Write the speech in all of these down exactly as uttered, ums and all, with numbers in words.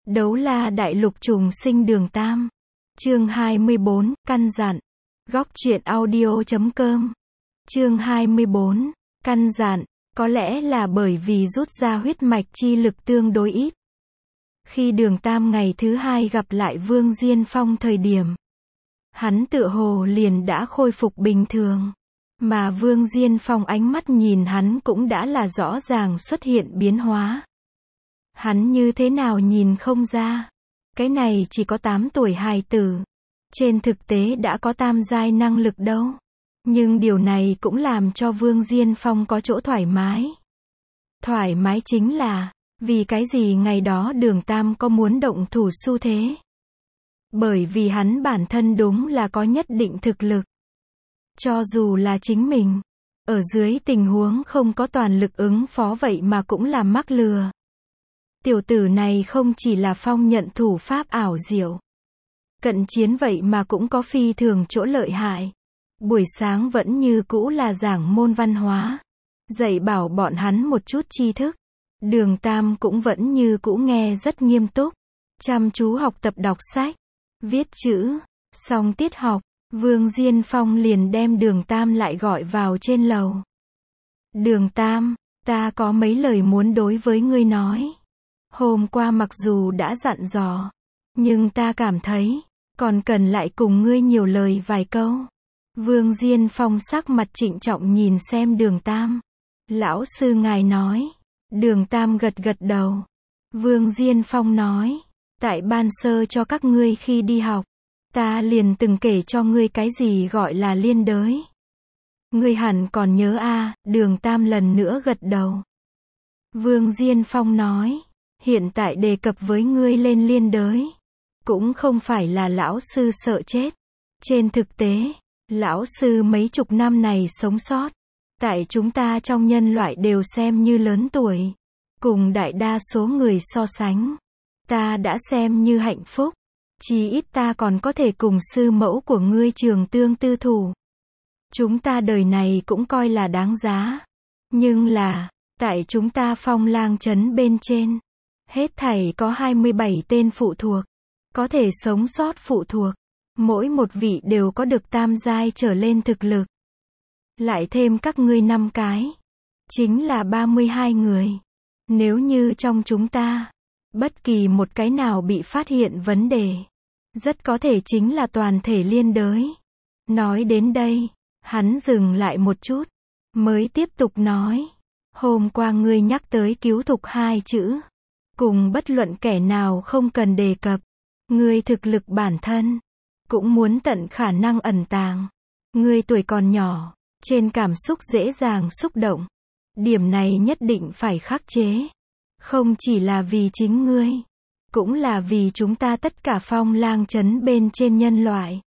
Đấu la đại lục trùng sinh đường Tam. Chương hai mươi bốn, căn dặn. Góc truyện audio chấm com. Chương hai mươi bốn, căn dặn. Có lẽ là bởi vì rút ra huyết mạch chi lực tương đối ít. Khi đường Tam ngày thứ hai gặp lại Vương Diên Phong thời điểm, hắn tựa hồ liền đã khôi phục bình thường. Mà Vương Diên Phong ánh mắt nhìn hắn cũng đã là rõ ràng xuất hiện biến hóa. Hắn như thế nào nhìn không ra. Cái này chỉ có tám tuổi hài tử. Trên thực tế đã có tam giai năng lực đâu. Nhưng điều này cũng làm cho Vương Diên Phong có chỗ thoải mái. Thoải mái chính là, vì cái gì ngày đó đường Tam có muốn động thủ xu thế. Bởi vì hắn bản thân đúng là có nhất định thực lực. Cho dù là chính mình, ở dưới tình huống không có toàn lực ứng phó vậy mà cũng là mắc lừa. Tiểu tử này không chỉ là phong nhận thủ pháp ảo diệu. Cận chiến vậy mà cũng có phi thường chỗ lợi hại. Buổi sáng vẫn như cũ là giảng môn văn hóa. Dạy bảo bọn hắn một chút tri thức. Đường Tam cũng vẫn như cũ nghe rất nghiêm túc. Chăm chú học tập đọc sách. Viết chữ. Xong tiết học, Vương Diên Phong liền đem đường Tam lại gọi vào trên lầu. Đường Tam, ta có mấy lời muốn đối với ngươi nói. Hôm qua mặc dù đã dặn dò, nhưng ta cảm thấy, còn cần lại cùng ngươi nhiều lời vài câu. Vương Diên Phong sắc mặt trịnh trọng nhìn xem đường Tam. Lão sư ngài nói. Đường Tam gật gật đầu. Vương Diên Phong nói, tại ban sơ cho các ngươi khi đi học, ta liền từng kể cho ngươi cái gì gọi là liên đới. Ngươi hẳn còn nhớ a, đường Tam lần nữa gật đầu. Vương Diên Phong nói, hiện tại đề cập với ngươi lên liên đới, cũng không phải là lão sư sợ chết. Trên thực tế, lão sư mấy chục năm này sống sót, tại chúng ta trong nhân loại đều xem như lớn tuổi. Cùng đại đa số người so sánh, ta đã xem như hạnh phúc. Chí ít ta còn có thể cùng sư mẫu của ngươi trường tương tư thủ. Chúng ta đời này cũng coi là đáng giá. Nhưng là, tại chúng ta Phong Lang trấn bên trên, hết thảy có hai mươi bảy tên phụ thuộc. Có thể sống sót phụ thuộc. Mỗi một vị đều có được tam giai trở lên thực lực. Lại thêm các ngươi năm cái. Chính là ba mươi hai người. Nếu như trong chúng ta, bất kỳ một cái nào bị phát hiện vấn đề, rất có thể chính là toàn thể liên đới. Nói đến đây, hắn dừng lại một chút, mới tiếp tục nói. Hôm qua ngươi nhắc tới cứu thục hai chữ. Cùng bất luận kẻ nào không cần đề cập. Ngươi thực lực bản thân, cũng muốn tận khả năng ẩn tàng. Ngươi tuổi còn nhỏ, trên cảm xúc dễ dàng xúc động. Điểm này nhất định phải khắc chế. Không chỉ là vì chính ngươi, cũng là vì chúng ta tất cả Phong Lang trấn bên trên nhân loại.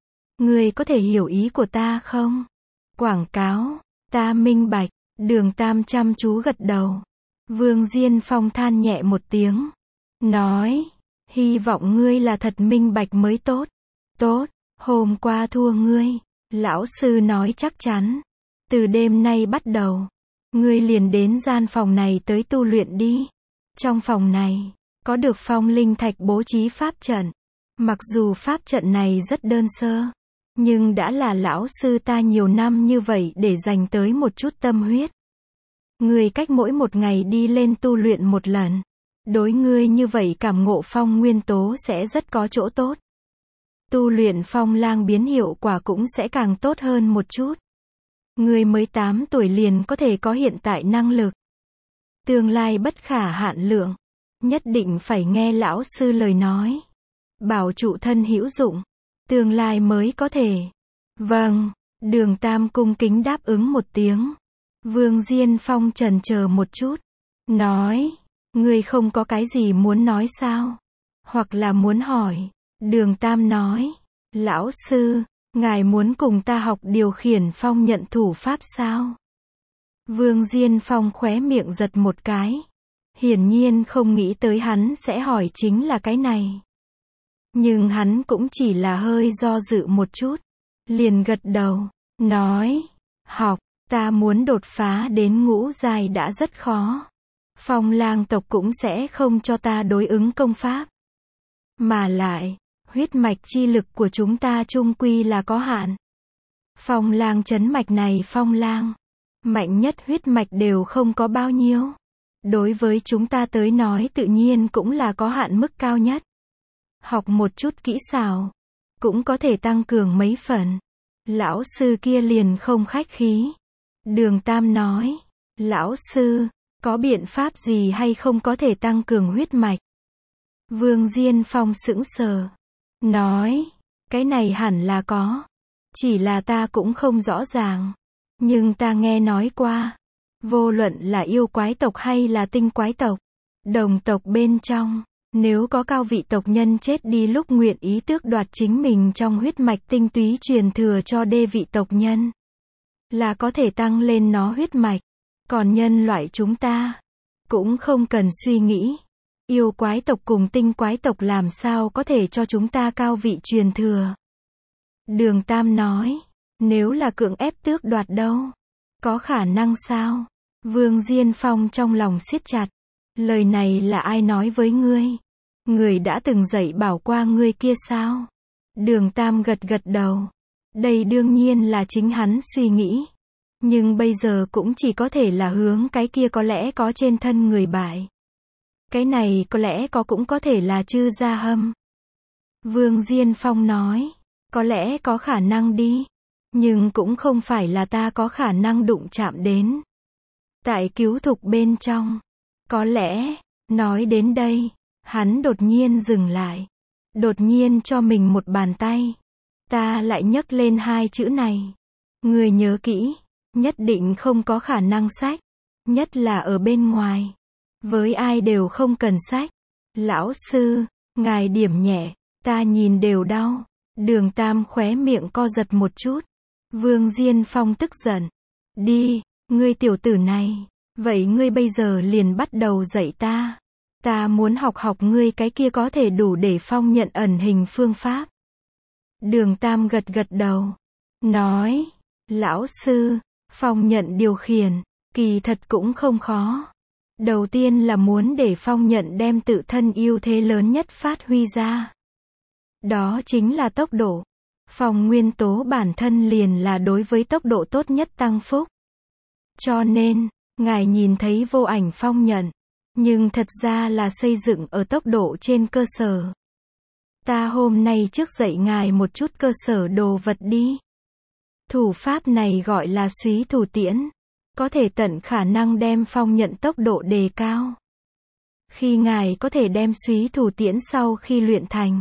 Ngươi có thể hiểu ý của ta không? Quảng cáo, ta minh bạch. Đường Tam chăm chú gật đầu. Vương Diên Phong than nhẹ một tiếng. Nói, hy vọng ngươi là thật minh bạch mới tốt. Tốt, hôm qua thua ngươi. Lão sư nói chắc chắn. Từ đêm nay bắt đầu, ngươi liền đến gian phòng này tới tu luyện đi. Trong phòng này, có được phong linh thạch bố trí pháp trận. Mặc dù pháp trận này rất đơn sơ, nhưng đã là lão sư ta nhiều năm như vậy để dành tới một chút tâm huyết. Ngươi cách mỗi một ngày đi lên tu luyện một lần. Đối ngươi như vậy cảm ngộ phong nguyên tố sẽ rất có chỗ tốt. Tu luyện phong lang biến hiệu quả cũng sẽ càng tốt hơn một chút. Ngươi mới tám tuổi liền có thể có hiện tại năng lực. Tương lai bất khả hạn lượng. Nhất định phải nghe lão sư lời nói. Bảo trụ thân hữu dụng. Tương lai mới có thể. Vâng, đường Tam cung kính đáp ứng một tiếng. Vương Diên Phong chần chờ một chút. Nói, ngươi không có cái gì muốn nói sao? Hoặc là muốn hỏi. Đường Tam nói, lão sư, ngài muốn cùng ta học điều khiển phong nhận thủ pháp sao? Vương Diên Phong khóe miệng giật một cái. Hiển nhiên không nghĩ tới hắn sẽ hỏi chính là cái này. Nhưng hắn cũng chỉ là hơi do dự một chút. Liền gật đầu, nói, học, ta muốn đột phá đến ngũ giai đã rất khó. Phong lang tộc cũng sẽ không cho ta đối ứng công pháp. Mà lại, huyết mạch chi lực của chúng ta chung quy là có hạn. Phong lang chấn mạch này phong lang, mạnh nhất huyết mạch đều không có bao nhiêu. Đối với chúng ta tới nói tự nhiên cũng là có hạn mức cao nhất. Học một chút kỹ xảo, cũng có thể tăng cường mấy phần. Lão sư kia liền không khách khí. Đường Tam nói, lão sư, có biện pháp gì hay không có thể tăng cường huyết mạch? Vương Diên Phong sững sờ, nói, cái này hẳn là có. Chỉ là ta cũng không rõ ràng. Nhưng ta nghe nói qua, vô luận là yêu quái tộc hay là tinh quái tộc, đồng tộc bên trong, nếu có cao vị tộc nhân chết đi lúc nguyện ý tước đoạt chính mình trong huyết mạch tinh túy truyền thừa cho đê vị tộc nhân, là có thể tăng lên nó huyết mạch. Còn nhân loại chúng ta, cũng không cần suy nghĩ. Yêu quái tộc cùng tinh quái tộc làm sao có thể cho chúng ta cao vị truyền thừa. Đường Tam nói, nếu là cưỡng ép tước đoạt đâu? Có khả năng sao? Vương Diên Phong trong lòng siết chặt. Lời này là ai nói với ngươi? Người đã từng dạy bảo qua ngươi kia sao? Đường Tam gật gật đầu. Đây đương nhiên là chính hắn suy nghĩ. Nhưng bây giờ cũng chỉ có thể là hướng cái kia có lẽ có trên thân người bại. Cái này có lẽ có cũng có thể là Chư Gia Hâm. Vương Diên Phong nói, có lẽ có khả năng đi. Nhưng cũng không phải là ta có khả năng đụng chạm đến. Tại cứu thục bên trong, có lẽ, nói đến đây, hắn đột nhiên dừng lại. Đột nhiên cho mình một bàn tay. Ta lại nhấc lên hai chữ này. Người nhớ kỹ, nhất định không có khả năng sách. Nhất là ở bên ngoài. Với ai đều không cần sách. Lão sư, ngài điểm nhẹ, ta nhìn đều đau. Đường Tam khóe miệng co giật một chút. Vương Diên Phong tức giận. Đi, ngươi tiểu tử này. Vậy ngươi bây giờ liền bắt đầu dạy ta. Ta muốn học học ngươi cái kia có thể đủ để phong nhận ẩn hình phương pháp. Đường Tam gật gật đầu. Nói, lão sư, phong nhận điều khiển, kỳ thật cũng không khó. Đầu tiên là muốn để phong nhận đem tự thân ưu thế lớn nhất phát huy ra. Đó chính là tốc độ. Phong nguyên tố bản thân liền là đối với tốc độ tốt nhất tăng phúc. Cho nên, ngài nhìn thấy vô ảnh phong nhận, nhưng thật ra là xây dựng ở tốc độ trên cơ sở. Ta hôm nay trước dạy ngài một chút cơ sở đồ vật đi. Thủ pháp này gọi là súy thủ tiễn, có thể tận khả năng đem phong nhận tốc độ đề cao. Khi ngài có thể đem súy thủ tiễn sau khi luyện thành,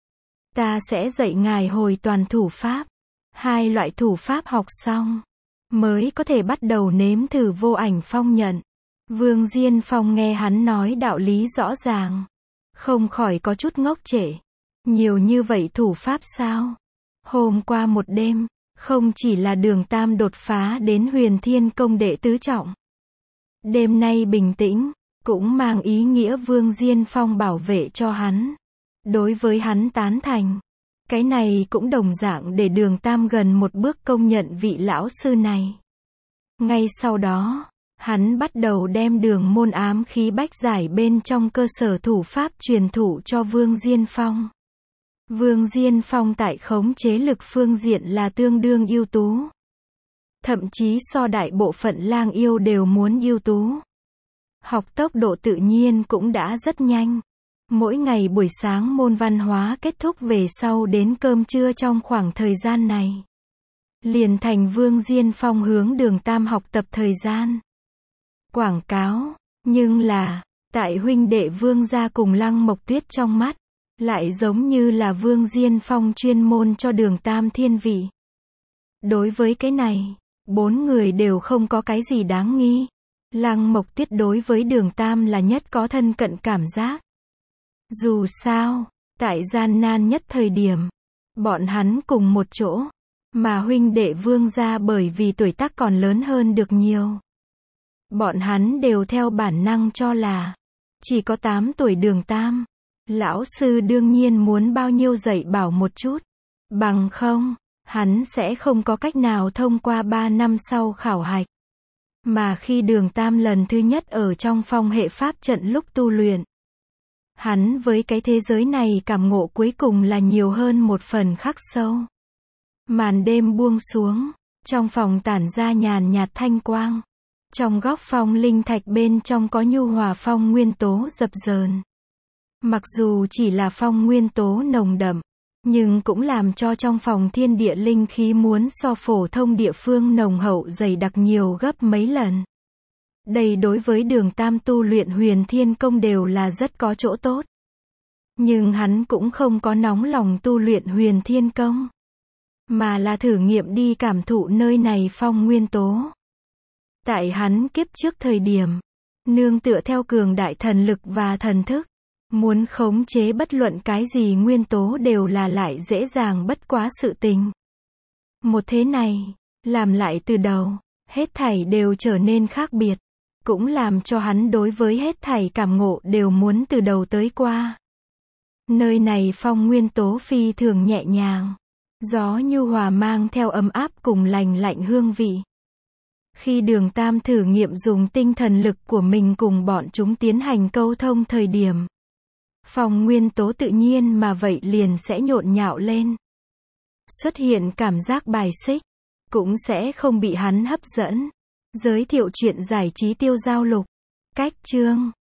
ta sẽ dạy ngài hồi toàn thủ pháp. Hai loại thủ pháp học xong, mới có thể bắt đầu nếm thử vô ảnh phong nhận. Vương Diên Phong nghe hắn nói đạo lý rõ ràng, không khỏi có chút ngốc trệ. Nhiều như vậy thủ pháp sao? Hôm qua một đêm, không chỉ là Đường Tam đột phá đến Huyền Thiên Công đệ tứ trọng. Đêm nay bình tĩnh, cũng mang ý nghĩa Vương Diên Phong bảo vệ cho hắn. Đối với hắn tán thành. Cái này cũng đồng dạng để Đường Tam gần một bước công nhận vị lão sư này. Ngay sau đó, hắn bắt đầu đem đường môn ám khí bách giải bên trong cơ sở thủ pháp truyền thụ cho Vương Diên Phong. Vương Diên Phong tại khống chế lực phương diện là tương đương ưu tú. Thậm chí so đại bộ phận lang yêu đều muốn ưu tú. Học tốc độ tự nhiên cũng đã rất nhanh. Mỗi ngày buổi sáng môn văn hóa kết thúc về sau đến cơm trưa trong khoảng thời gian này, liền thành Vương Diên Phong hướng Đường Tam học tập thời gian. Quảng cáo, nhưng là, tại huynh đệ Vương gia cùng Lăng Mộc Tuyết trong mắt, lại giống như là Vương Diên Phong chuyên môn cho Đường Tam thiên vị. Đối với cái này, bốn người đều không có cái gì đáng nghi. Lăng Mộc Tuyết đối với Đường Tam là nhất có thân cận cảm giác. Dù sao, tại gian nan nhất thời điểm, bọn hắn cùng một chỗ, mà huynh đệ Vương gia bởi vì tuổi tác còn lớn hơn được nhiều. Bọn hắn đều theo bản năng cho là, chỉ có tám tuổi Đường Tam, lão sư đương nhiên muốn bao nhiêu dạy bảo một chút, bằng không, hắn sẽ không có cách nào thông qua ba năm sau khảo hạch. Mà khi Đường Tam lần thứ nhất ở trong phong hệ pháp trận lúc tu luyện, hắn với cái thế giới này cảm ngộ cuối cùng là nhiều hơn một phần khắc sâu. Màn đêm buông xuống, trong phòng tản ra nhàn nhạt thanh quang. Trong góc phong linh thạch bên trong có nhu hòa phong nguyên tố dập dờn. Mặc dù chỉ là phong nguyên tố nồng đậm, nhưng cũng làm cho trong phòng thiên địa linh khí muốn so phổ thông địa phương nồng hậu dày đặc nhiều gấp mấy lần. Đây đối với Đường Tam tu luyện Huyền Thiên Công đều là rất có chỗ tốt. Nhưng hắn cũng không có nóng lòng tu luyện Huyền Thiên Công, mà là thử nghiệm đi cảm thụ nơi này phong nguyên tố. Tại hắn kiếp trước thời điểm, nương tựa theo cường đại thần lực và thần thức, muốn khống chế bất luận cái gì nguyên tố đều là lại dễ dàng bất quá sự tình. Một thế này, làm lại từ đầu, hết thảy đều trở nên khác biệt, cũng làm cho hắn đối với hết thảy cảm ngộ đều muốn từ đầu tới qua. Nơi này phong nguyên tố phi thường nhẹ nhàng, gió nhu hòa mang theo ấm áp cùng lành lạnh hương vị. Khi Đường Tam thử nghiệm dùng tinh thần lực của mình cùng bọn chúng tiến hành câu thông thời điểm, phong nguyên tố tự nhiên mà vậy liền sẽ nhộn nhạo lên. Xuất hiện cảm giác bài xích, cũng sẽ không bị hắn hấp dẫn. Giới thiệu chuyện giải trí tiêu giao lục. Cách chương